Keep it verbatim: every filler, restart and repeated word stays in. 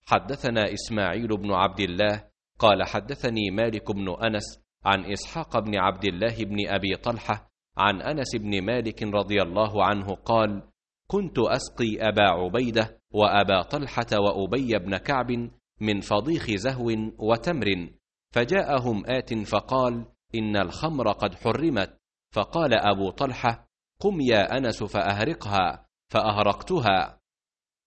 حدثنا إسماعيل بن عبد الله قال حدثني مالك بن أنس عن إسحاق بن عبد الله بن أبي طلحة عن أنس بن مالك رضي الله عنه قال: كنت أسقي أبا عبيدة وأبا طلحة وأبي بن كعب من فضيخ زهو وتمر، فجاءهم آت فقال: إن الخمر قد حرمت. فقال أبو طلحة: قم يا أنس فأهرقها، فأهرقتها.